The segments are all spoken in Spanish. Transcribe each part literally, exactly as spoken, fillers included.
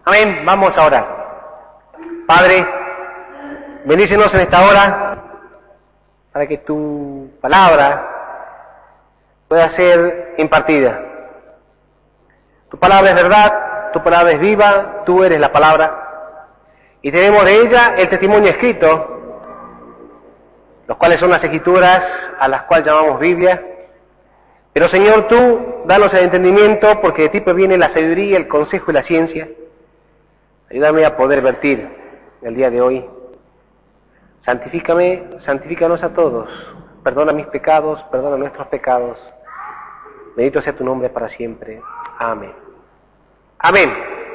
Amén. Vamos a orar. Padre, bendícenos en esta hora para que tu palabra pueda ser impartida. Tu palabra es verdad, tu palabra es viva, tú eres la palabra. Y tenemos de ella el testimonio escrito, los cuales son las escrituras a las cuales llamamos Biblia. Pero Señor, tú danos el entendimiento, porque de ti proviene la sabiduría, el consejo y la ciencia. Ayúdame a poder vertir el día de hoy. Santifícame, santifícanos a todos. Perdona mis pecados, perdona nuestros pecados. Bendito sea tu nombre para siempre. Amén. Amén.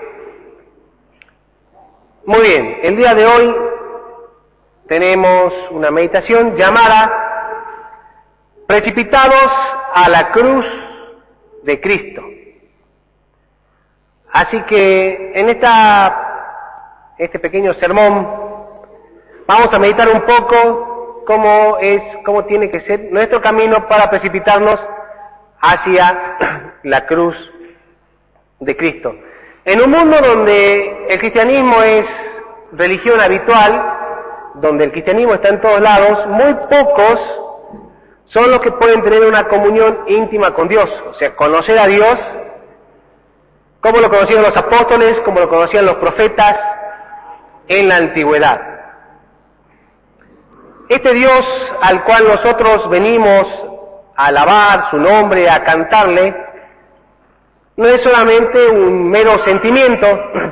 Muy bien, el día de hoy tenemos una meditación llamada Precipitados a la cruz de Cristo. Así que en esta, este pequeño sermón vamos a meditar un poco cómo es, cómo tiene que ser nuestro camino para precipitarnos hacia la cruz de Cristo. En un mundo donde el cristianismo es religión habitual, donde el cristianismo está en todos lados, muy pocos son los que pueden tener una comunión íntima con Dios, o sea, conocer a Dios como lo conocían los apóstoles, como lo conocían los profetas en la antigüedad. Este Dios al cual nosotros venimos a alabar su nombre, a cantarle, no es solamente un mero sentimiento,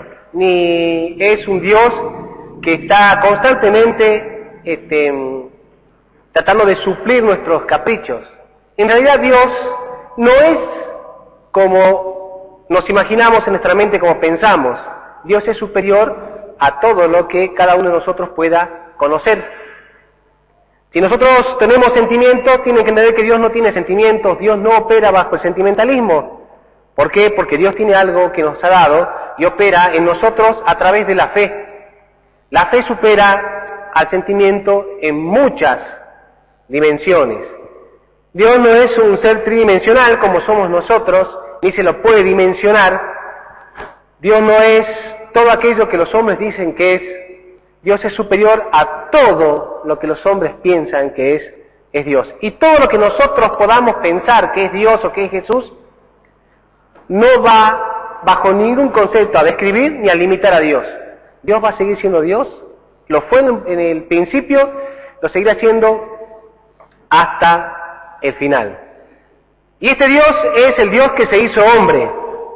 ni es un Dios que está constantemente este, tratando de suplir nuestros caprichos. En realidad Dios no es como nos imaginamos en nuestra mente, como pensamos. Dios es superior a todo lo que cada uno de nosotros pueda conocer. Si nosotros tenemos sentimientos, tienen que entender que Dios no tiene sentimientos, Dios no opera bajo el sentimentalismo. ¿Por qué? Porque Dios tiene algo que nos ha dado y opera en nosotros a través de la fe. La fe supera al sentimiento en muchas dimensiones. Dios no es un ser tridimensional como somos nosotros, ni se lo puede dimensionar. Dios no es todo aquello que los hombres dicen que es. Dios es superior a todo lo que los hombres piensan que es, es Dios. Y todo lo que nosotros podamos pensar que es Dios o que es Jesús, no va bajo ningún concepto a describir ni a limitar a Dios. Dios va a seguir siendo Dios, lo fue en, en el principio, lo seguirá siendo hasta el final. Y este Dios es el Dios que se hizo hombre.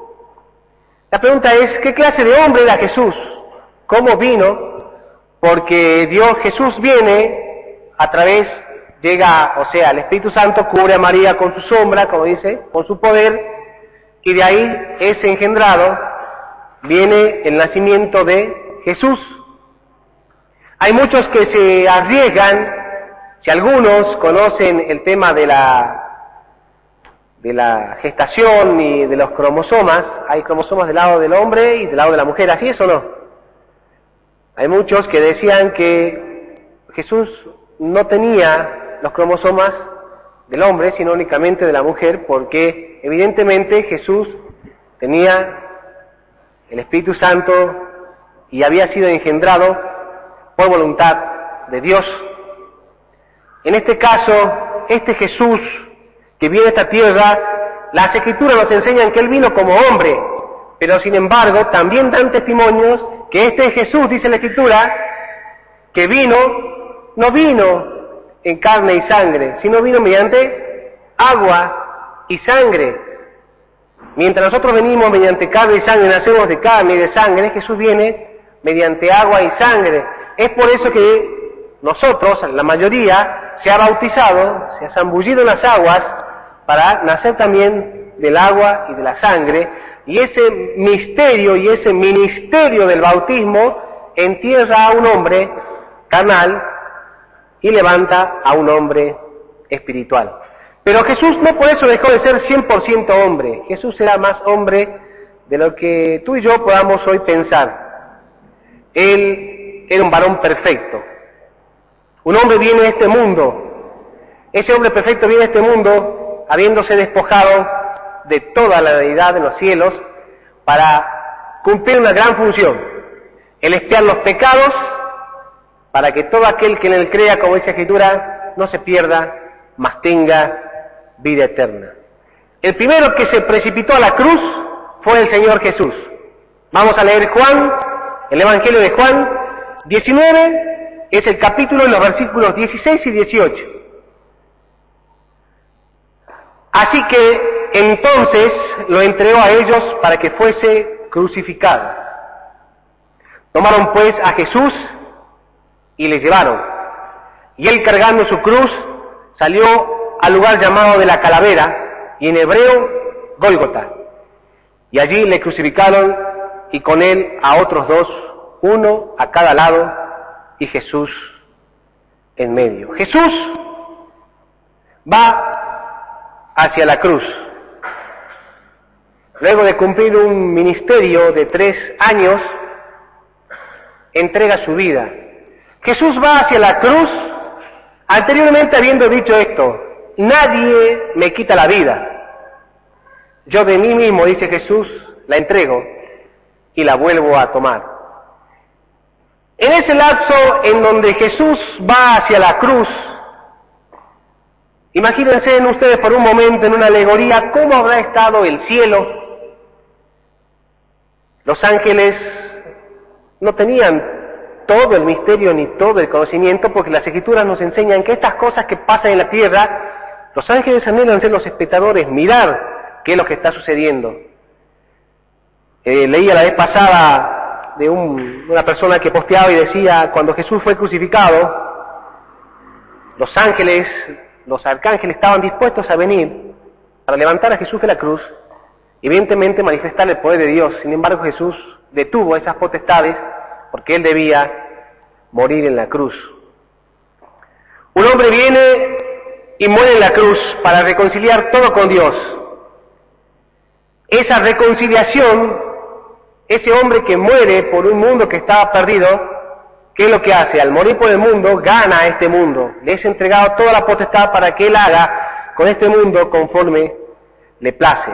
La pregunta es, ¿qué clase de hombre era Jesús? ¿Cómo vino? Porque Dios, Jesús viene a través, llega, o sea, el Espíritu Santo cubre a María con su sombra, como dice, con su poder, y de ahí es engendrado, viene el nacimiento de Jesús. Hay muchos que se arriesgan, si algunos conocen el tema de la de la gestación y de los cromosomas, hay cromosomas del lado del hombre y del lado de la mujer, ¿así es o no? Hay muchos que decían que Jesús no tenía los cromosomas del hombre, sino únicamente de la mujer, porque evidentemente Jesús tenía el Espíritu Santo y había sido engendrado por voluntad de Dios. En este caso, este Jesús que viene a esta tierra, las Escrituras nos enseñan que Él vino como hombre, pero sin embargo también dan testimonios que este Jesús, dice la Escritura, que vino, no vino en carne y sangre, sino vino mediante agua y sangre. Mientras nosotros venimos mediante carne y sangre, nacemos de carne y de sangre, Jesús viene mediante agua y sangre. Es por eso que nosotros, la mayoría, se ha bautizado, se ha zambullido en las aguas, para nacer también del agua y de la sangre, y ese misterio y ese ministerio del bautismo entierra a un hombre carnal y levanta a un hombre espiritual. Pero Jesús no por eso dejó de ser cien por ciento hombre. Jesús era más hombre de lo que tú y yo podamos hoy pensar. Él era un varón perfecto. Un hombre viene a este mundo. Ese hombre perfecto viene a este mundo habiéndose despojado de toda la deidad de los cielos para cumplir una gran función, el expiar los pecados, para que todo aquel que en él crea, como dice la Escritura, no se pierda, mas tenga vida eterna. El primero que se precipitó a la cruz fue el Señor Jesús. Vamos a leer Juan, el Evangelio de Juan diecinueve, es el capítulo en los versículos dieciséis y dieciocho. Así que entonces lo entregó a ellos para que fuese crucificado. Tomaron pues a Jesús y le llevaron. Y él, cargando su cruz, salió al lugar llamado de la Calavera, y en hebreo, Gólgota. Y allí le crucificaron, y con él a otros dos, uno a cada lado, y Jesús en medio. Jesús va hacia la cruz. Luego de cumplir un ministerio de tres años, entrega su vida. Jesús va hacia la cruz, anteriormente habiendo dicho esto: nadie me quita la vida. Yo de mí mismo, dice Jesús, la entrego y la vuelvo a tomar. En ese lapso en donde Jesús va hacia la cruz, imagínense en ustedes por un momento, en una alegoría, cómo habrá estado el cielo. Los ángeles no tenían todo el misterio ni todo el conocimiento, porque las Escrituras nos enseñan que estas cosas que pasan en la tierra, los ángeles anhelan ser los espectadores, mirar qué es lo que está sucediendo. Eh, leía la vez pasada de un, una persona que posteaba y decía: cuando Jesús fue crucificado, los ángeles, los arcángeles estaban dispuestos a venir para levantar a Jesús de la cruz, evidentemente manifestar el poder de Dios. Sin embargo, Jesús detuvo esas potestades porque él debía morir en la cruz. Un hombre viene y muere en la cruz para reconciliar todo con Dios. Esa reconciliación, ese hombre que muere por un mundo que estaba perdido, ¿qué es lo que hace? Al morir por el mundo, gana a este mundo. Le es entregado toda la potestad para que él haga con este mundo conforme le place.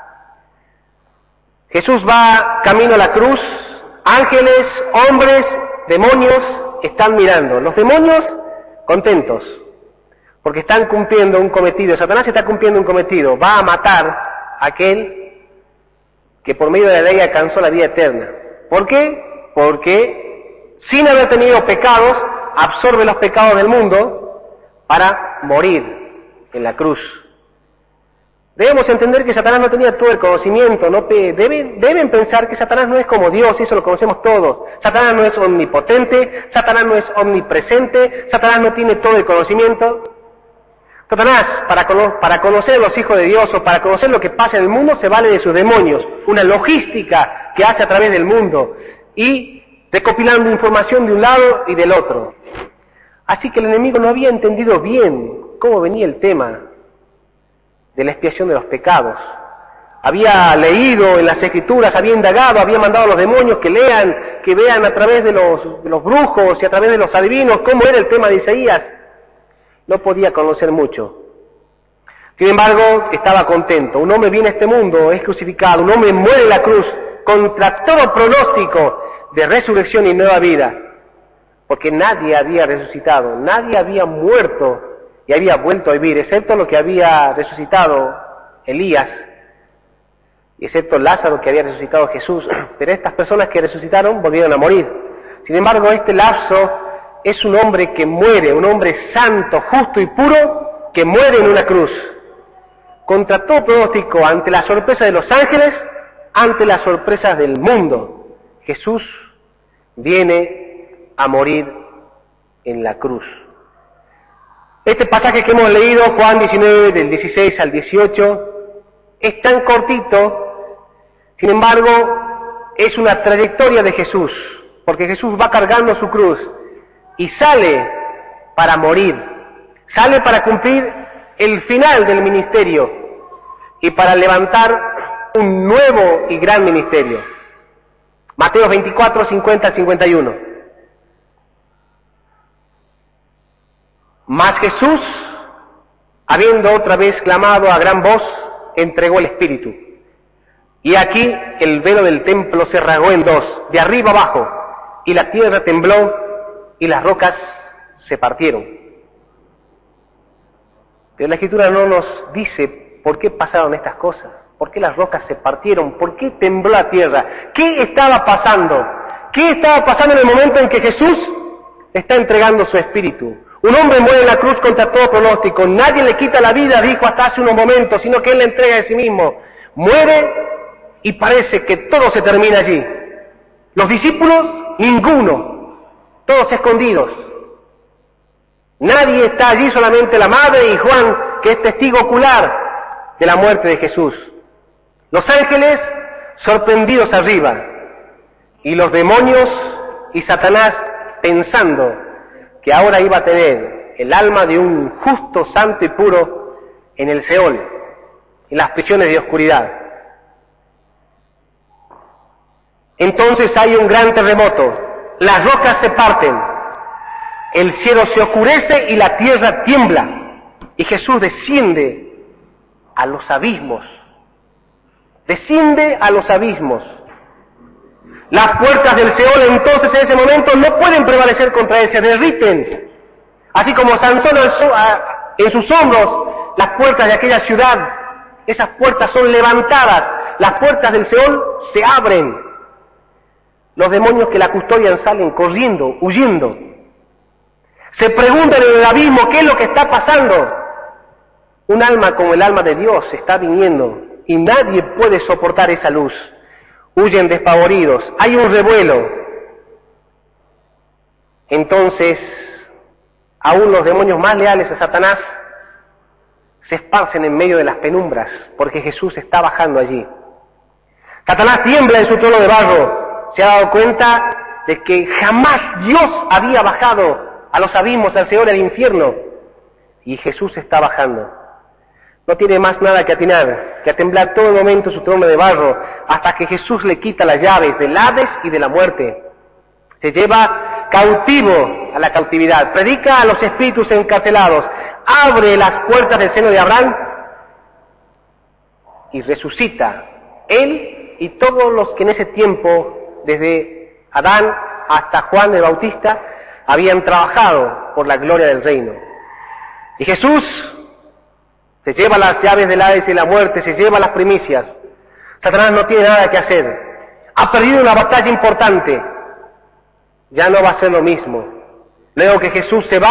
Jesús va camino a la cruz. Ángeles, hombres, demonios están mirando. Los demonios contentos, porque están cumpliendo un cometido. Satanás está cumpliendo un cometido. Va a matar a aquel que por medio de la ley alcanzó la vida eterna. ¿Por qué? Porque sin haber tenido pecados, absorbe los pecados del mundo para morir en la cruz. Debemos entender que Satanás no tenía todo el conocimiento, no pe- deben, deben pensar que Satanás no es como Dios, y eso lo conocemos todos. Satanás no es omnipotente, Satanás no es omnipresente, Satanás no tiene todo el conocimiento. Satanás, para, cono- para conocer a los hijos de Dios o para conocer lo que pasa en el mundo, se vale de sus demonios, una logística que hace a través del mundo, y recopilando información de un lado y del otro. Así que el enemigo no había entendido bien cómo venía el tema de la expiación de los pecados. Había leído en las Escrituras, había indagado, había mandado a los demonios que lean, que vean a través de los, de los brujos y a través de los adivinos cómo era el tema de Isaías. No podía conocer mucho. Sin embargo, estaba contento. Un hombre viene a este mundo, es crucificado, un hombre muere en la cruz contra todo pronóstico de resurrección y nueva vida, porque nadie había resucitado, nadie había muerto y había vuelto a vivir, excepto lo que había resucitado Elías, y excepto Lázaro que había resucitado Jesús, pero estas personas que resucitaron volvieron a morir. Sin embargo, este lapso es un hombre que muere, un hombre santo, justo y puro, que muere en una cruz, contra todo pronóstico, ante la sorpresa de los ángeles, ante las sorpresas del mundo. Jesús viene a morir en la cruz. Este pasaje que hemos leído, Juan diecinueve, del dieciséis al dieciocho, es tan cortito, sin embargo, es una trayectoria de Jesús, porque Jesús va cargando su cruz y sale para morir, sale para cumplir el final del ministerio y para levantar un nuevo y gran ministerio. Mateo veinticuatro, cincuenta al cincuenta y uno. Mas Jesús, habiendo otra vez clamado a gran voz, entregó el Espíritu. Y aquí el velo del templo se rasgó en dos, de arriba abajo, y la tierra tembló y las rocas se partieron. Pero la Escritura no nos dice por qué pasaron estas cosas, por qué las rocas se partieron, por qué tembló la tierra, qué estaba pasando, qué estaba pasando en el momento en que Jesús está entregando su espíritu. Un hombre muere en la cruz contra todo pronóstico, nadie le quita la vida, dijo hasta hace unos momentos, sino que Él la entrega de sí mismo. Muere y parece que todo se termina allí. Los discípulos, ninguno, todos escondidos. Nadie está allí, solamente la madre y Juan, que es testigo ocular de la muerte de Jesús. Los ángeles sorprendidos arriba, y los demonios y Satanás pensando que ahora iba a tener el alma de un justo, santo y puro en el Seol, en las prisiones de oscuridad. Entonces hay un gran terremoto, las rocas se parten, el cielo se oscurece y la tierra tiembla, y Jesús desciende a los abismos, desciende a los abismos. Las puertas del Seol entonces en ese momento no pueden prevalecer contra él, se derriten. Así como Sansón alzó a, en sus hombros las puertas de aquella ciudad, esas puertas son levantadas, las puertas del Seol se abren. Los demonios que la custodian salen corriendo, huyendo. Se preguntan en el abismo qué es lo que está pasando. Un alma como el alma de Dios está viniendo y nadie puede soportar esa luz. Huyen despavoridos, hay un revuelo. Entonces, aún los demonios más leales a Satanás se esparcen en medio de las penumbras, porque Jesús está bajando allí. Satanás tiembla en su trono de barro, se ha dado cuenta de que jamás Dios había bajado a los abismos, al Seol, al infierno, y Jesús está bajando. No tiene más nada que atinar, que a temblar todo momento su trono de barro, hasta que Jesús le quita las llaves del Hades y de la muerte. Se lleva cautivo a la cautividad, predica a los espíritus encarcelados, abre las puertas del seno de Abraham y resucita. Él y todos los que en ese tiempo, desde Adán hasta Juan el Bautista, habían trabajado por la gloria del reino. Y Jesús se lleva las llaves del Hades y de la muerte, se lleva las primicias. Satanás no tiene nada que hacer. Ha perdido una batalla importante. Ya no va a ser lo mismo. Luego que Jesús se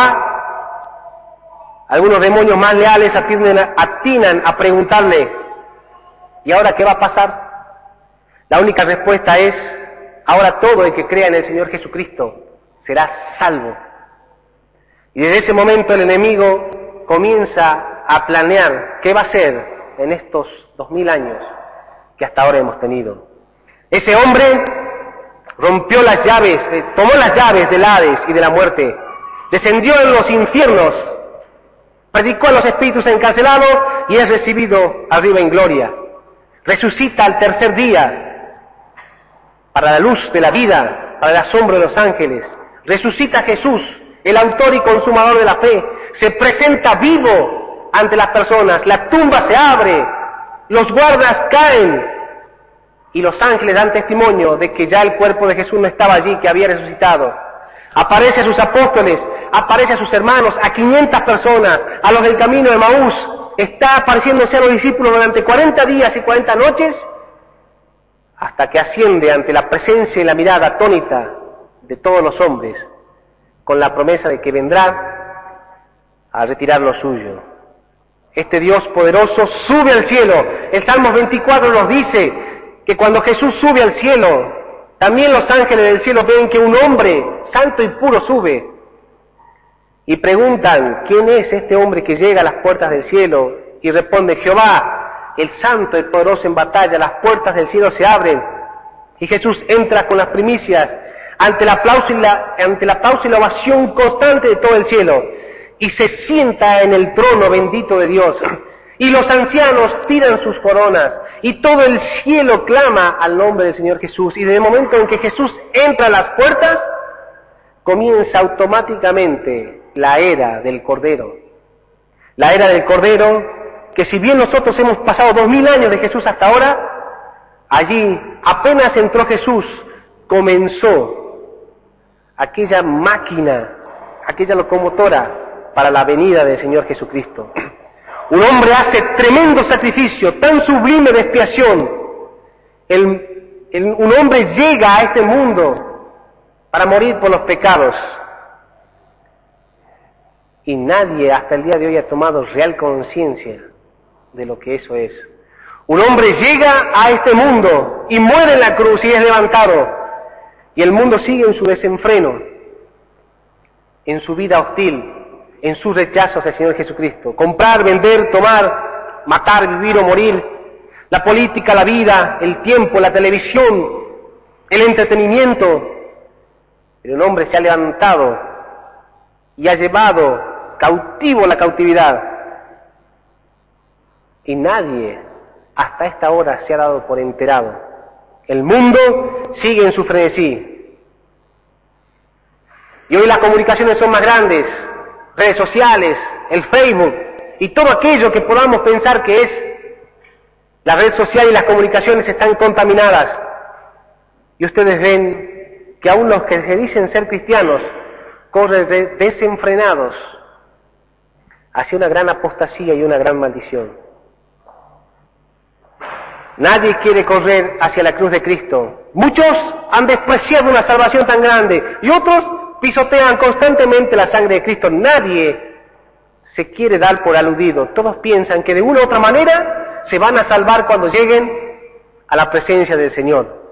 va, algunos demonios más leales atinan, atinan a preguntarle, ¿y ahora qué va a pasar? La única respuesta es, ahora todo el que crea en el Señor Jesucristo será salvo. Y desde ese momento el enemigo comienza a planear qué va a hacer en estos dos mil años que hasta ahora hemos tenido. Ese hombre rompió las llaves, tomó las llaves del Hades y de la muerte, descendió en los infiernos, predicó a los espíritus encarcelados y es recibido arriba en gloria. Resucita al tercer día para la luz de la vida, para el asombro de los ángeles. Resucita Jesús, el autor y consumador de la fe, se presenta vivo ante las personas, la tumba se abre, los guardas caen y los ángeles dan testimonio de que ya el cuerpo de Jesús no estaba allí, que había resucitado. Aparece a sus apóstoles, aparece a sus hermanos, a quinientas personas, a los del camino de Maús, está apareciéndose a los discípulos durante cuarenta días y cuarenta noches, hasta que asciende ante la presencia y la mirada atónita de todos los hombres, con la promesa de que vendrá a retirar lo suyo. Este Dios poderoso sube al cielo. El Salmo veinticuatro nos dice que cuando Jesús sube al cielo, también los ángeles del cielo ven que un hombre santo y puro sube. Y preguntan, ¿quién es este hombre que llega a las puertas del cielo? Y responde, Jehová, el santo y poderoso en batalla, las puertas del cielo se abren. Y Jesús entra con las primicias ante el aplauso y la, ante el aplauso y la ovación constante de todo el cielo. Y se sienta en el trono bendito de Dios. Y los ancianos tiran sus coronas. Y todo el cielo clama al nombre del Señor Jesús. Y desde el momento en que Jesús entra a las puertas, comienza automáticamente la era del Cordero. La era del Cordero, que si bien nosotros hemos pasado dos mil años de Jesús hasta ahora, Allí, apenas entró Jesús, comenzó aquella máquina, aquella locomotora para la venida del Señor Jesucristo. Un hombre hace tremendo sacrificio, tan sublime de expiación. El, el, un hombre llega a este mundo para morir por los pecados. Y nadie hasta el día de hoy ha tomado real conciencia de lo que eso es. Un hombre llega a este mundo y muere en la cruz y es levantado. Y el mundo sigue en su desenfreno, en su vida hostil, en su rechazo hacia el Señor Jesucristo. Comprar, vender, tomar, matar, vivir o morir. La política, la vida, el tiempo, la televisión, el entretenimiento. Pero un hombre se ha levantado y ha llevado cautivo la cautividad. Y nadie hasta esta hora se ha dado por enterado. El mundo sigue en su frenesí. Y hoy las comunicaciones son más grandes, redes sociales, el Facebook y todo aquello que podamos pensar que es la red social y las comunicaciones están contaminadas. Y ustedes ven que aún los que se dicen ser cristianos corren de desenfrenados hacia una gran apostasía y una gran maldición. Nadie quiere correr hacia la cruz de Cristo. Muchos han despreciado una salvación tan grande y otros pisotean constantemente la sangre de Cristo. Nadie se quiere dar por aludido. Todos piensan que de una u otra manera se van a salvar cuando lleguen a la presencia del Señor.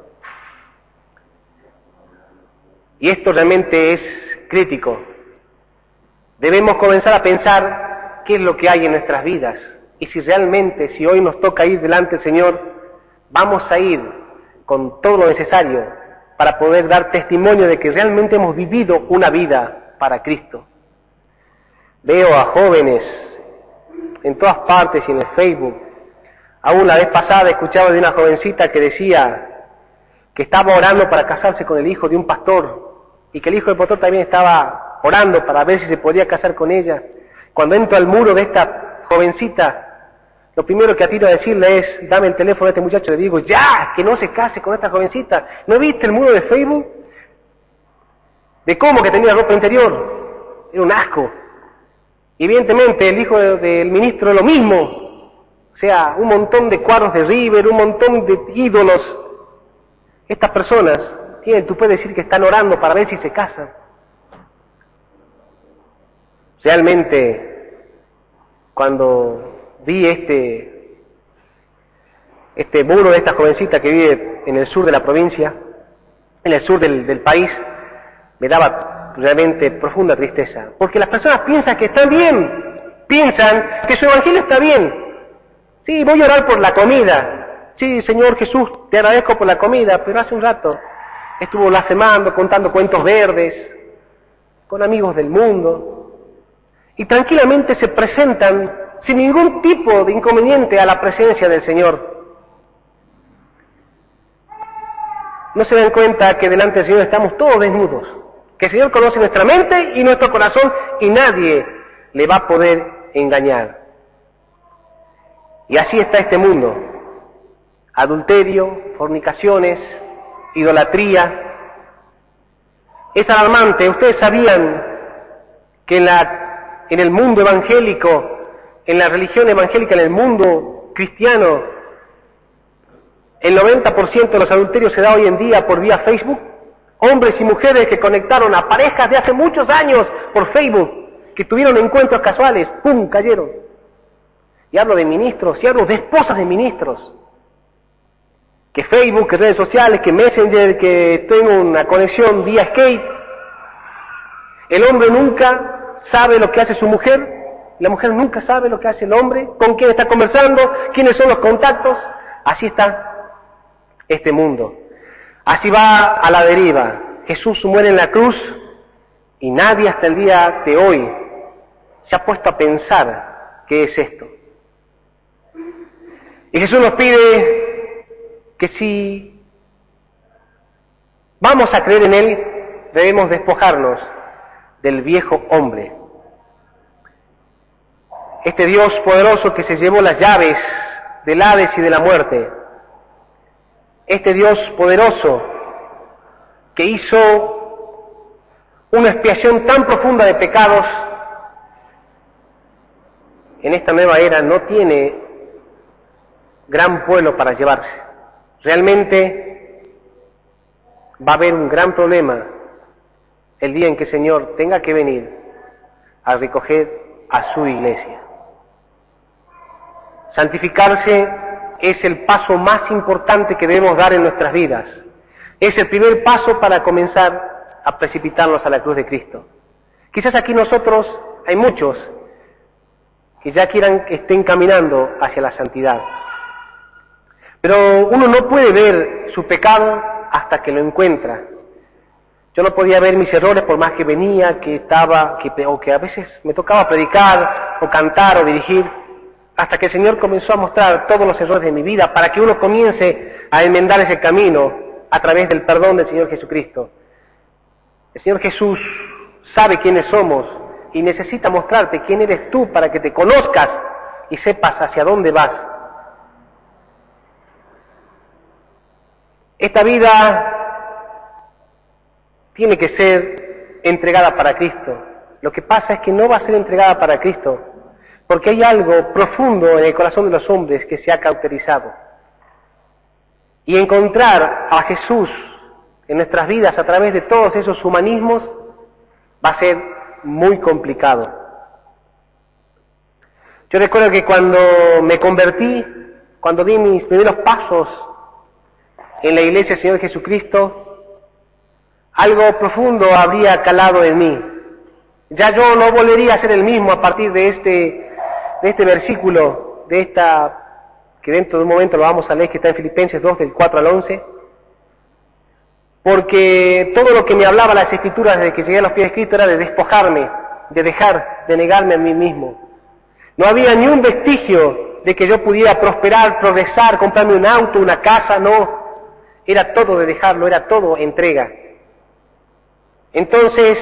Y esto realmente es crítico. Debemos comenzar a pensar qué es lo que hay en nuestras vidas. Y si realmente, si hoy nos toca ir delante del Señor, vamos a ir con todo lo necesario para poder dar testimonio de que realmente hemos vivido una vida para Cristo. Veo a jóvenes en todas partes y en el Facebook. Aún la vez pasada escuchaba de una jovencita que decía que estaba orando para casarse con el hijo de un pastor y que el hijo del pastor también estaba orando para ver si se podía casar con ella. Cuando entro al muro de esta jovencita, lo primero que atiro a decirle es, dame el teléfono de este muchacho, le digo, ya, que no se case con esta jovencita. ¿No viste el muro de Facebook? De cómo que tenía ropa interior. Era un asco. Y evidentemente el hijo de, del ministro es lo mismo. O sea, un montón de cuadros de River, un montón de ídolos. Estas personas tienen, tú puedes decir que están orando para ver si se casan. Realmente, cuando vi este, este muro de esta jovencita que vive en el sur de la provincia, en el sur del, del país, me daba realmente profunda tristeza. Porque las personas piensan que están bien, piensan que su evangelio está bien. Sí, voy a orar por la comida. Sí, Señor Jesús, te agradezco por la comida, pero hace un rato estuvo blasfemando, contando cuentos verdes, con amigos del mundo, y tranquilamente se presentan sin ningún tipo de inconveniente a la presencia del Señor. No se dan cuenta que delante del Señor estamos todos desnudos, que el Señor conoce nuestra mente y nuestro corazón y nadie le va a poder engañar. Y así está este mundo: adulterio, fornicaciones, idolatría. Es alarmante. Ustedes sabían que en, la, en el mundo evangélico, en la religión evangélica, en el mundo cristiano, el noventa por ciento de los adulterios se da hoy en día por vía Facebook. Hombres y mujeres que conectaron a parejas de hace muchos años por Facebook, que tuvieron encuentros casuales, ¡pum!, cayeron. Y hablo de ministros, y hablo de esposas de ministros. Que Facebook, que redes sociales, que Messenger, que tengo una conexión vía Skype. El hombre nunca sabe lo que hace su mujer, la mujer nunca sabe lo que hace el hombre, con quién está conversando, quiénes son los contactos. Así está este mundo. Así va a la deriva. Jesús muere en la cruz y nadie hasta el día de hoy se ha puesto a pensar qué es esto. Y Jesús nos pide que si vamos a creer en Él, debemos despojarnos del viejo hombre. Este Dios poderoso que se llevó las llaves del Hades y de la muerte, este Dios poderoso que hizo una expiación tan profunda de pecados, en esta nueva era no tiene gran pueblo para llevarse. Realmente va a haber un gran problema el día en que el Señor tenga que venir a recoger a su iglesia. Santificarse es el paso más importante que debemos dar en nuestras vidas. Es el primer paso para comenzar a precipitarnos a la cruz de Cristo. Quizás aquí nosotros hay muchos que ya quieran que estén caminando hacia la santidad. Pero uno no puede ver su pecado hasta que lo encuentra. Yo no podía ver mis errores por más que venía, que estaba, que, o que a veces me tocaba predicar, o cantar, o dirigir, hasta que el Señor comenzó a mostrar todos los errores de mi vida para que uno comience a enmendar ese camino a través del perdón del Señor Jesucristo. El Señor Jesús sabe quiénes somos y necesita mostrarte quién eres tú para que te conozcas y sepas hacia dónde vas. Esta vida tiene que ser entregada para Cristo. Lo que pasa es que no va a ser entregada para Cristo, porque hay algo profundo en el corazón de los hombres que se ha cauterizado. Y encontrar a Jesús en nuestras vidas a través de todos esos humanismos va a ser muy complicado. Yo recuerdo que cuando me convertí, cuando di mis primeros pasos en la iglesia del Señor Jesucristo, algo profundo habría calado en mí. Ya yo no volvería a ser el mismo a partir de este, de este versículo, de esta, que dentro de un momento lo vamos a leer, que está en Filipenses dos, del cuatro al once, porque todo lo que me hablaba las Escrituras desde que llegué a los pies de Cristo era de despojarme, de dejar, de negarme a mí mismo. No había ni un vestigio de que yo pudiera prosperar, progresar, comprarme un auto, una casa, no. Era todo de dejarlo, era todo entrega. Entonces,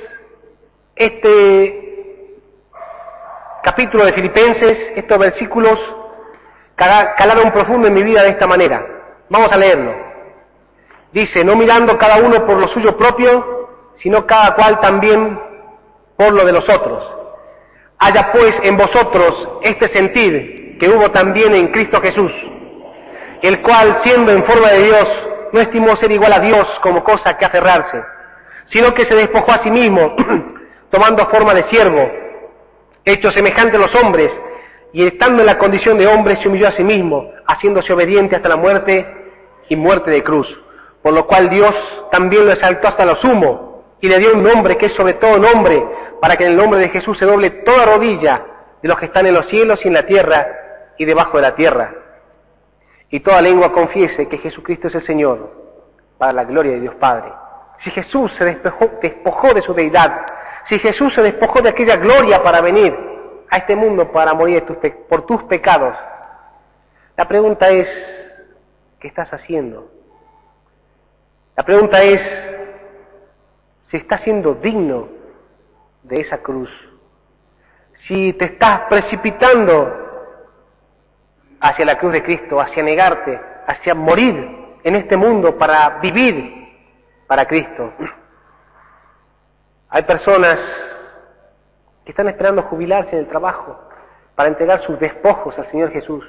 este capítulo de Filipenses, estos versículos, calaron profundo en mi vida de esta manera. Vamos a leerlo. Dice, no mirando cada uno por lo suyo propio, sino cada cual también por lo de los otros. Haya pues en vosotros este sentir que hubo también en Cristo Jesús, el cual, siendo en forma de Dios, no estimó ser igual a Dios como cosa que aferrarse, sino que se despojó a sí mismo, tomando forma de siervo, hecho semejante a los hombres, y estando en la condición de hombre se humilló a sí mismo, haciéndose obediente hasta la muerte y muerte de cruz. Por lo cual Dios también lo exaltó hasta lo sumo, y le dio un nombre que es sobre todo nombre, para que en el nombre de Jesús se doble toda rodilla de los que están en los cielos y en la tierra y debajo de la tierra, y toda lengua confiese que Jesucristo es el Señor, para la gloria de Dios Padre. Si Jesús se despojó, despojó de su deidad, si Jesús se despojó de aquella gloria para venir a este mundo para morir tus pe- por tus pecados, la pregunta es, ¿qué estás haciendo? La pregunta es, si estás siendo digno de esa cruz, si te estás precipitando hacia la cruz de Cristo, hacia negarte, hacia morir en este mundo para vivir para Cristo. Hay personas que están esperando jubilarse en el trabajo para entregar sus despojos al Señor Jesús,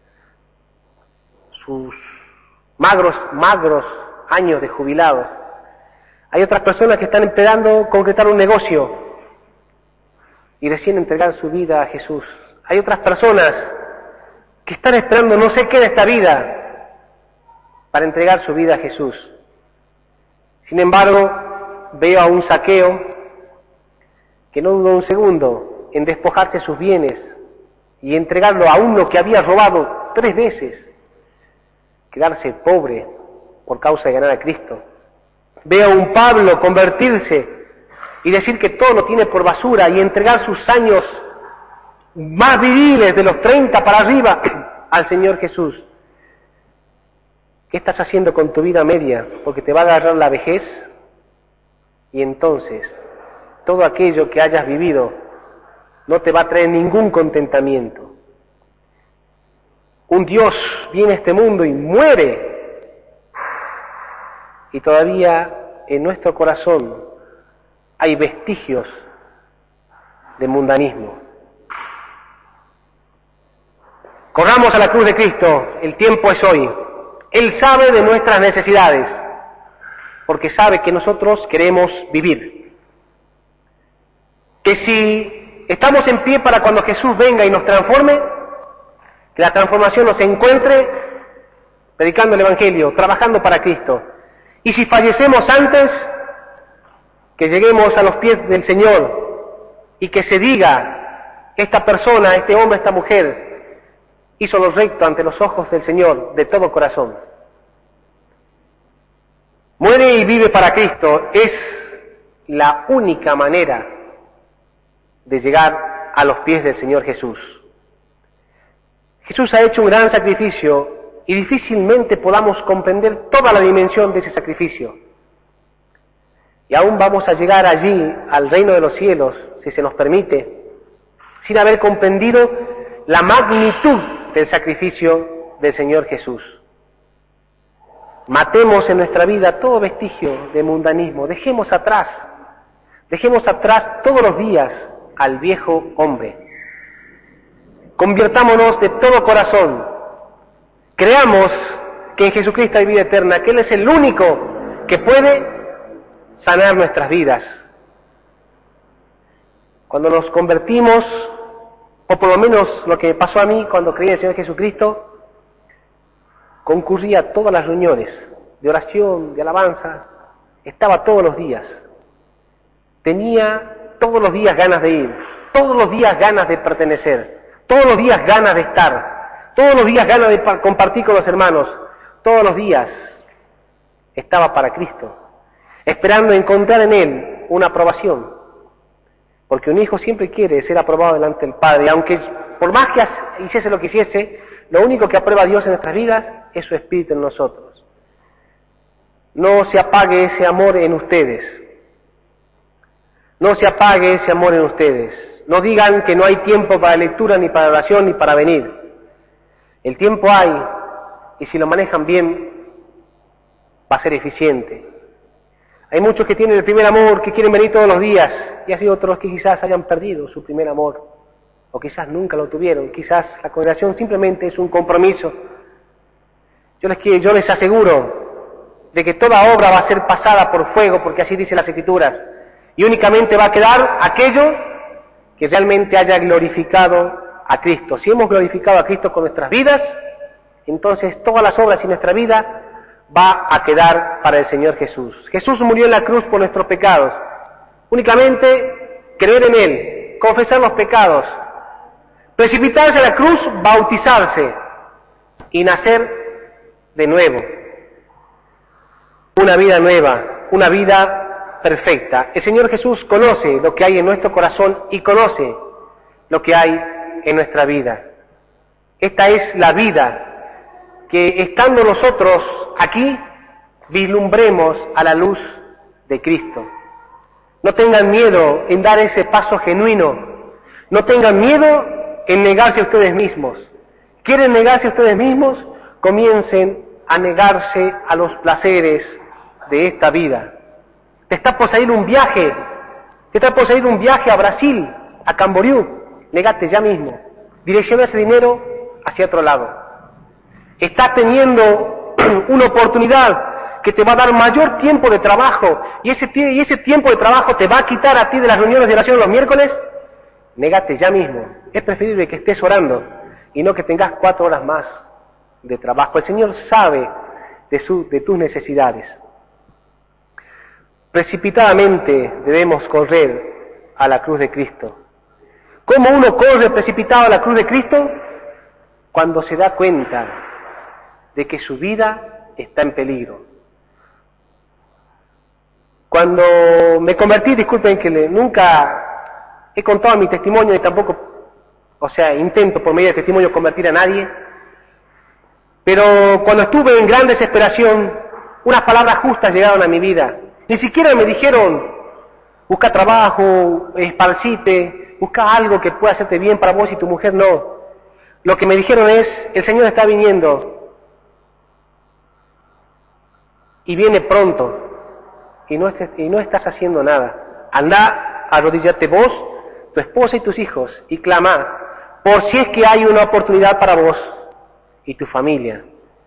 sus magros, magros años de jubilados. Hay otras personas que están esperando concretar un negocio y recién entregar su vida a Jesús. Hay otras personas que están esperando no sé qué de esta vida para entregar su vida a Jesús. Sin embargo, veo a un Zaqueo que no dudó un segundo en despojarse de sus bienes y entregarlo a uno que había robado tres veces, quedarse pobre por causa de ganar a Cristo. Veo a un Pablo convertirse y decir que todo lo tiene por basura y entregar sus años más viriles de los treinta para arriba al Señor Jesús. ¿Qué estás haciendo con tu vida media? Porque te va a agarrar la vejez y entonces todo aquello que hayas vivido no te va a traer ningún contentamiento. Un Dios viene a este mundo y muere y todavía en nuestro corazón hay vestigios de mundanismo. Corramos a la cruz de Cristo, el tiempo es hoy. Él sabe de nuestras necesidades, porque sabe que nosotros queremos vivir. Que si estamos en pie para cuando Jesús venga y nos transforme, que la transformación nos encuentre predicando el Evangelio, trabajando para Cristo. Y si fallecemos antes, que lleguemos a los pies del Señor y que se diga, esta persona, este hombre, esta mujer, hizo lo recto ante los ojos del Señor de todo corazón. Muere y vive para Cristo es la única manera de llegar a los pies del Señor Jesús. Jesús ha hecho un gran sacrificio y difícilmente podamos comprender toda la dimensión de ese sacrificio. Y aún vamos a llegar allí, al reino de los cielos, si se nos permite, sin haber comprendido la magnitud del sacrificio del Señor Jesús. Matemos en nuestra vida todo vestigio de mundanismo, dejemos atrás, dejemos atrás todos los días al viejo hombre. Convirtámonos de todo corazón, creamos que en Jesucristo hay vida eterna, que Él es el único que puede sanar nuestras vidas. Cuando nos convertimos, o por lo menos lo que pasó a mí cuando creí en el Señor Jesucristo, concurría a todas las reuniones de oración, de alabanza, estaba todos los días. Tenía todos los días ganas de ir, todos los días ganas de pertenecer, todos los días ganas de estar, todos los días ganas de compartir con los hermanos, todos los días estaba para Cristo, esperando encontrar en Él una aprobación. Porque un hijo siempre quiere ser aprobado delante del Padre, aunque por más que hiciese lo que hiciese, lo único que aprueba a Dios en nuestras vidas es su Espíritu en nosotros. No se apague ese amor en ustedes. No se apague ese amor en ustedes. No digan que no hay tiempo para lectura, ni para oración, ni para venir. El tiempo hay, y si lo manejan bien, va a ser eficiente. Hay muchos que tienen el primer amor, que quieren venir todos los días, y hay otros que quizás hayan perdido su primer amor, o quizás nunca lo tuvieron, quizás la congregación simplemente es un compromiso. Yo les, quiero, yo les aseguro de que toda obra va a ser pasada por fuego, porque así dicen las Escrituras, y únicamente va a quedar aquello que realmente haya glorificado a Cristo. Si hemos glorificado a Cristo con nuestras vidas, entonces todas las obras en nuestra vida va a quedar para el Señor Jesús. Jesús murió en la cruz por nuestros pecados. Únicamente creer en Él, confesar los pecados, precipitarse a la cruz, bautizarse y nacer de nuevo. Una vida nueva, una vida perfecta. El Señor Jesús conoce lo que hay en nuestro corazón y conoce lo que hay en nuestra vida. Esta es la vida que, estando nosotros aquí, vislumbremos a la luz de Cristo. No tengan miedo en dar ese paso genuino. No tengan miedo en negarse a ustedes mismos. ¿Quieren negarse a ustedes mismos? Comiencen a negarse a los placeres de esta vida. Te está por salir un viaje, te está por salir un viaje a Brasil, a Camboriú. Negate ya mismo. Direcciona ese dinero hacia otro lado. Estás teniendo una oportunidad que te va a dar mayor tiempo de trabajo, y ese, y ese tiempo de trabajo te va a quitar a ti de las reuniones de oración los miércoles. Negate ya mismo. Es preferible que estés orando y no que tengas cuatro horas más de trabajo. El Señor sabe de, su, de tus necesidades. Precipitadamente debemos correr a la cruz de Cristo. ¿Cómo uno corre precipitado a la cruz de Cristo? Cuando se da cuenta de que su vida está en peligro. Cuando me convertí, disculpen que le, nunca he contado mi testimonio y tampoco, o sea, intento por medio de testimonio convertir a nadie, pero cuando estuve en gran desesperación, unas palabras justas llegaron a mi vida. Ni siquiera me dijeron, busca trabajo, esparcite, busca algo que pueda hacerte bien para vos y tu mujer, no. Lo que me dijeron es, el Señor está viniendo y viene pronto, y no, estés, y no estás haciendo nada. Andá, arrodíllate vos, tu esposa y tus hijos, y clama, por si es que hay una oportunidad para vos y tu familia.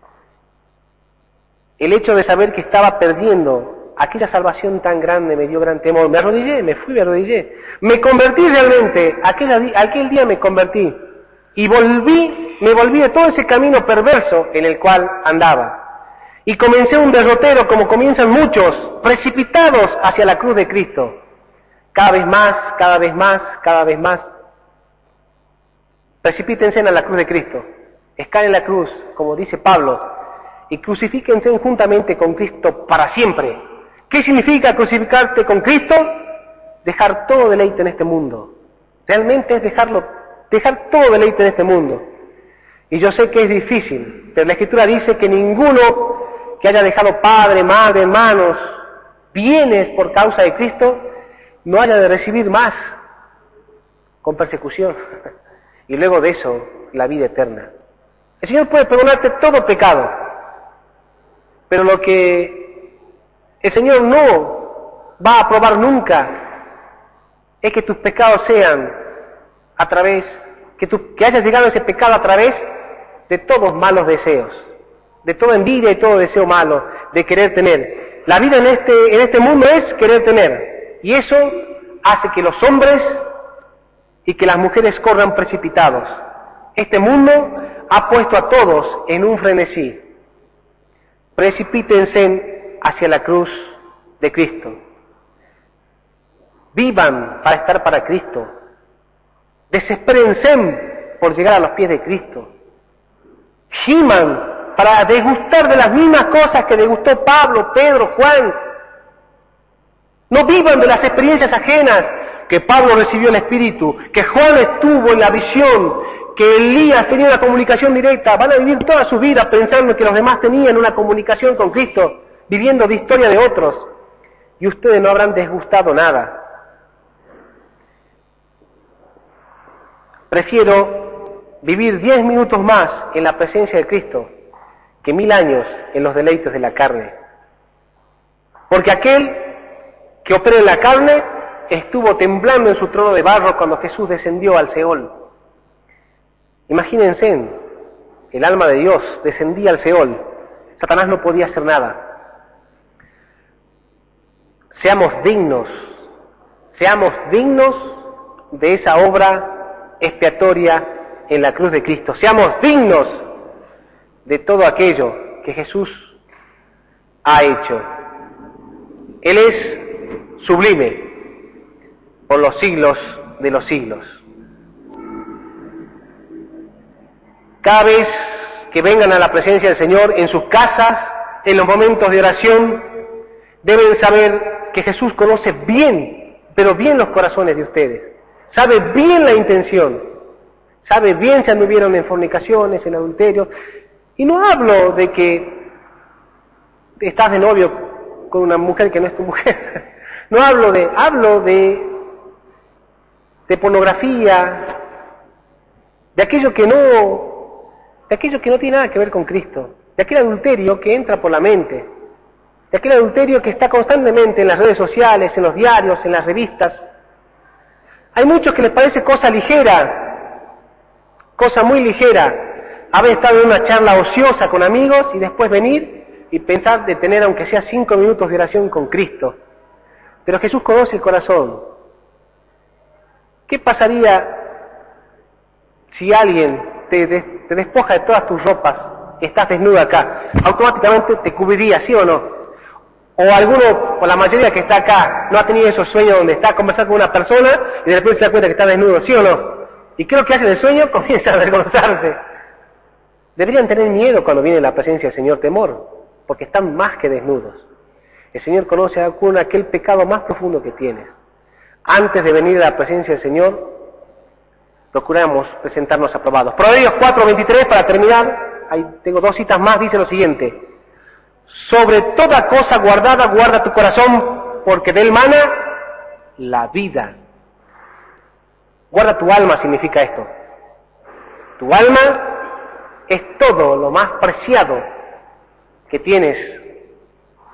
El hecho de saber que estaba perdiendo aquella salvación tan grande me dio gran temor. Me arrodillé, me fui, me arrodillé. Me convertí realmente, aquel, aquel día me convertí. Y volví, me volví de todo ese camino perverso en el cual andaba. Y comencé un derrotero, como comienzan muchos, precipitados hacia la cruz de Cristo. Cada vez más, cada vez más, cada vez más. Precipítense a la cruz de Cristo. Escalen la cruz, como dice Pablo, y crucifíquense juntamente con Cristo para siempre. ¿Qué significa crucificarte con Cristo? Dejar todo deleite en este mundo. Realmente es dejarlo, dejar todo deleite en este mundo. Y yo sé que es difícil, pero la Escritura dice que ninguno que haya dejado padre, madre, hermanos, bienes por causa de Cristo, no haya de recibir más con persecución. Y luego de eso, la vida eterna. El Señor puede perdonarte todo pecado, pero lo que el Señor no va a aprobar nunca es que tus pecados sean a través, que, tu, que hayas llegado a ese pecado a través de todos malos deseos, de toda envidia y todo deseo malo, de querer tener. La vida en este, en este mundo es querer tener, y eso hace que los hombres y que las mujeres corran precipitados. Este mundo ha puesto a todos en un frenesí. Precipítense hacia la cruz de Cristo. Vivan para estar para Cristo. Desespérense por llegar a los pies de Cristo. Giman para degustar de las mismas cosas que degustó Pablo, Pedro, Juan. No vivan de las experiencias ajenas que Pablo recibió el Espíritu, que Juan estuvo en la visión, que Elías tenía una comunicación directa. Van a vivir toda su vida pensando que los demás tenían una comunicación con Cristo, viviendo de historia de otros, y ustedes no habrán desgustado nada. Prefiero vivir diez minutos más en la presencia de Cristo que mil años en los deleites de la carne. Porque aquel que opera en la carne estuvo temblando en su trono de barro cuando Jesús descendió al Seol. Imagínense, el alma de Dios descendía al Seol. Satanás no podía hacer nada. Seamos dignos, seamos dignos de esa obra expiatoria en la cruz de Cristo. Seamos dignos de todo aquello que Jesús ha hecho. Él es sublime por los siglos de los siglos. Cada vez que vengan a la presencia del Señor en sus casas, en los momentos de oración, deben saber que Jesús conoce bien, pero bien los corazones de ustedes. Sabe bien la intención. Sabe bien si anduvieron en fornicaciones, en adulterio. Y no hablo de que estás de novio con una mujer que no es tu mujer. No hablo de, hablo de, de pornografía, de aquello que no, de aquello que no tiene nada que ver con Cristo, de aquel adulterio que entra por la mente, de aquel adulterio que está constantemente en las redes sociales, en los diarios, en las revistas. Hay muchos que les parece cosa ligera, cosa muy ligera, haber estado en una charla ociosa con amigos y después venir y pensar de tener aunque sea cinco minutos de oración con Cristo. Pero Jesús conoce el corazón. ¿Qué pasaría si alguien te, de, te despoja de todas tus ropas, estás desnuda acá? Automáticamente te cubriría, ¿sí o no? O alguno, o la mayoría que está acá, no ha tenido esos sueños donde está a conversar con una persona y de repente se da cuenta que está desnudo, ¿sí o no? Y creo que hace el sueño, comienza a avergonzarse. Deberían tener miedo cuando viene la presencia del Señor, temor, porque están más que desnudos. El Señor conoce aún aquel pecado más profundo que tienes. Antes de venir a la presencia del Señor, procuramos presentarnos aprobados. Proverbios cuatro veintitrés, para terminar, ahí tengo dos citas más, dice lo siguiente: sobre toda cosa guardada, guarda tu corazón, porque de él mana la vida. Guarda tu alma significa esto. Tu alma es todo lo más preciado que tienes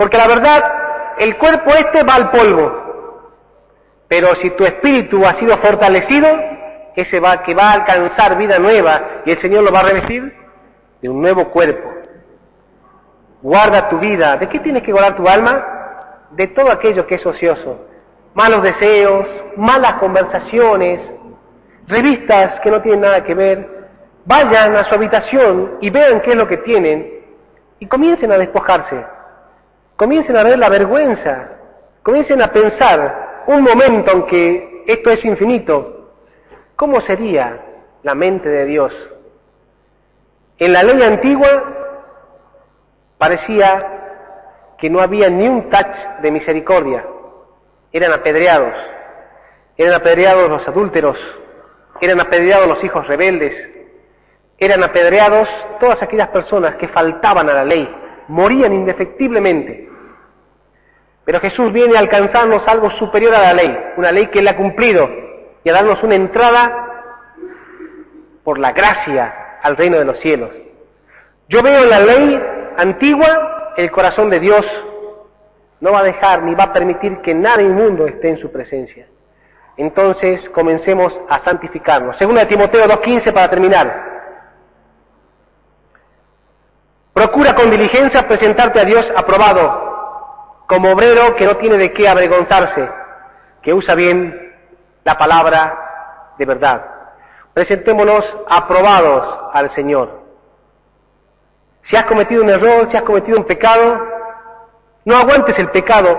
Porque la verdad, el cuerpo este va al polvo, pero si tu espíritu ha sido fortalecido, ese va, que va a alcanzar vida nueva, y el Señor lo va a revestir de un nuevo cuerpo. Guarda tu vida. ¿De qué tienes que guardar tu alma? De todo aquello que es ocioso. Malos deseos, malas conversaciones, revistas que no tienen nada que ver. Vayan a su habitación y vean qué es lo que tienen y comiencen a despojarse. Comiencen a ver la vergüenza. Comiencen a pensar un momento, aunque esto es infinito, ¿cómo sería la mente de Dios? En la ley antigua parecía que no había ni un touch de misericordia. Eran apedreados. Eran apedreados los adúlteros. Eran apedreados los hijos rebeldes. Eran apedreados todas aquellas personas que faltaban a la ley. Morían indefectiblemente. Pero Jesús viene a alcanzarnos algo superior a la ley. Una ley que Él ha cumplido. Y a darnos una entrada por la gracia al reino de los cielos. Yo veo en la ley antigua el corazón de Dios. No va a dejar ni va a permitir que nada inmundo esté en su presencia. Entonces comencemos a santificarnos. Segunda de Timoteo dos quince para terminar. Procura con diligencia presentarte a Dios aprobado, como obrero que no tiene de qué avergonzarse, que usa bien la palabra de verdad. Presentémonos aprobados al Señor. Si has cometido un error, si has cometido un pecado, no aguantes el pecado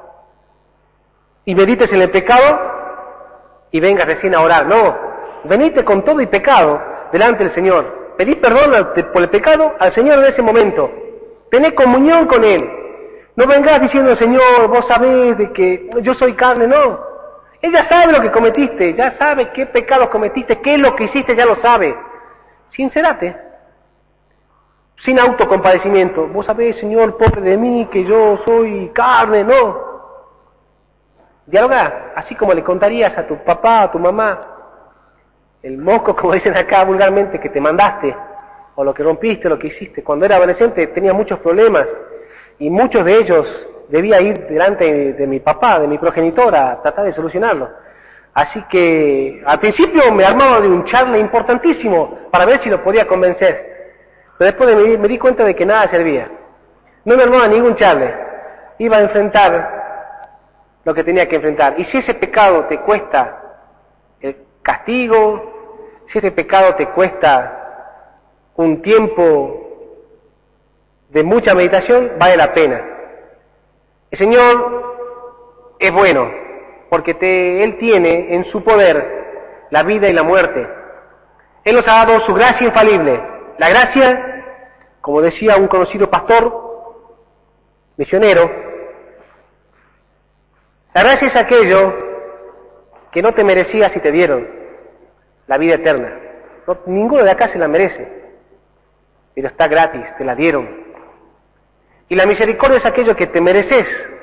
y medites en el pecado y vengas recién a orar. No, venite con todo y pecado delante del Señor. Pedí perdón por el pecado al Señor en ese momento. Tené comunión con Él. No vengas diciendo, Señor, vos sabés de que yo soy carne. No. Él ya sabe lo que cometiste, ya sabe qué pecados cometiste, qué es lo que hiciste, ya lo sabe. Sincerate. Sin autocompadecimiento. Vos sabés, Señor, pobre de mí, que yo soy carne. No. Dialoga, así como le contarías a tu papá, a tu mamá, el moco, como dicen acá vulgarmente, que te mandaste, o lo que rompiste, lo que hiciste. Cuando era adolescente tenía muchos problemas, y muchos de ellos debía ir delante de, de mi papá, de mi progenitora, a tratar de solucionarlo. Así que al principio me armaba de un charle importantísimo para ver si lo podía convencer. Pero después me, me di cuenta de que nada servía. No me armaba ningún charle. Iba a enfrentar lo que tenía que enfrentar. Y si ese pecado te cuesta el castigo, si ese pecado te cuesta un tiempo de mucha meditación, vale la pena. El Señor es bueno, porque te, Él tiene en su poder la vida y la muerte. Él nos ha dado su gracia infalible. La gracia, como decía un conocido pastor, misionero, la gracia es aquello que no te merecías y te dieron, la vida eterna. No, ninguno de acá se la merece, pero está gratis, te la dieron. Y la misericordia es aquello que te mereces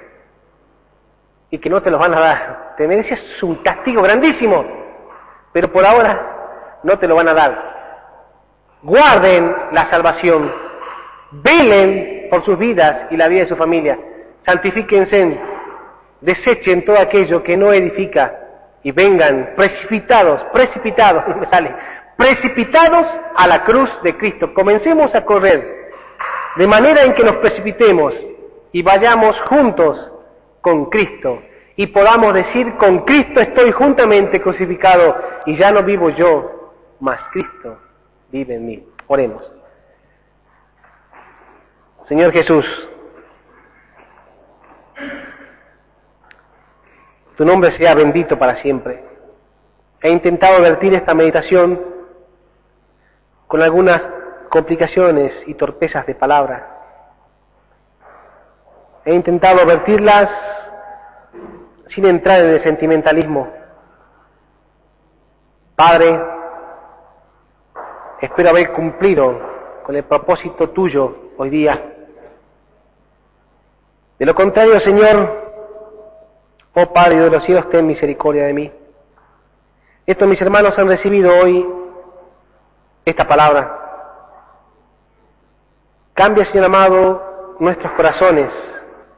y que no te los van a dar. Te mereces un castigo grandísimo, pero por ahora no te lo van a dar. Guarden la salvación, velen por sus vidas y la vida de su familia, santifíquense, desechen todo aquello que no edifica y vengan precipitados, precipitados, no me sale, precipitados a la cruz de Cristo. Comencemos a correr de manera en que nos precipitemos y vayamos juntos con Cristo y podamos decir, con Cristo estoy juntamente crucificado y ya no vivo yo, mas Cristo vive en mí. Oremos. Señor Jesús, tu nombre sea bendito para siempre. He intentado vertir esta meditación con algunas complicaciones y torpezas de palabra. He intentado vertirlas sin entrar en el sentimentalismo. Padre, espero haber cumplido con el propósito tuyo hoy día. De lo contrario, Señor, oh Padre de los cielos, ten misericordia de mí. Estos mis hermanos han recibido hoy esta palabra. Cambia, Señor amado, nuestros corazones.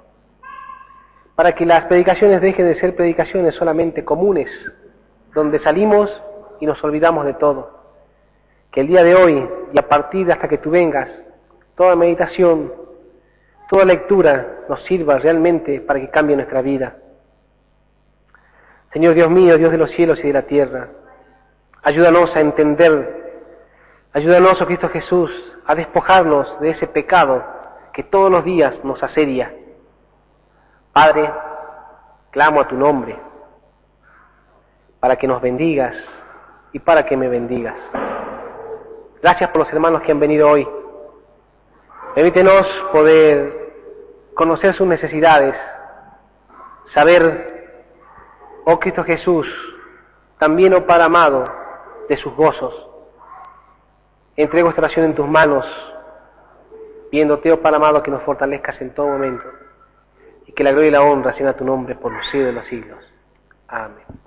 para que las predicaciones dejen de ser predicaciones solamente comunes, donde salimos y nos olvidamos de todo. Que el día de hoy y a partir de hasta que tú vengas, toda meditación, toda lectura nos sirva realmente para que cambie nuestra vida. Señor Dios mío, Dios de los cielos y de la tierra, ayúdanos a entender, ayúdanos, oh Cristo Jesús, a despojarnos de ese pecado que todos los días nos asedia. Padre, clamo a tu nombre, para que nos bendigas y para que me bendigas. Gracias por los hermanos que han venido hoy. Permítenos poder conocer sus necesidades, saber, oh Cristo Jesús, también, oh Padre amado, de sus gozos. Entrego esta oración en tus manos, pidiéndote, oh Padre amado, que nos fortalezcas en todo momento y que la gloria y la honra sean a tu nombre por los siglos de los siglos. Amén.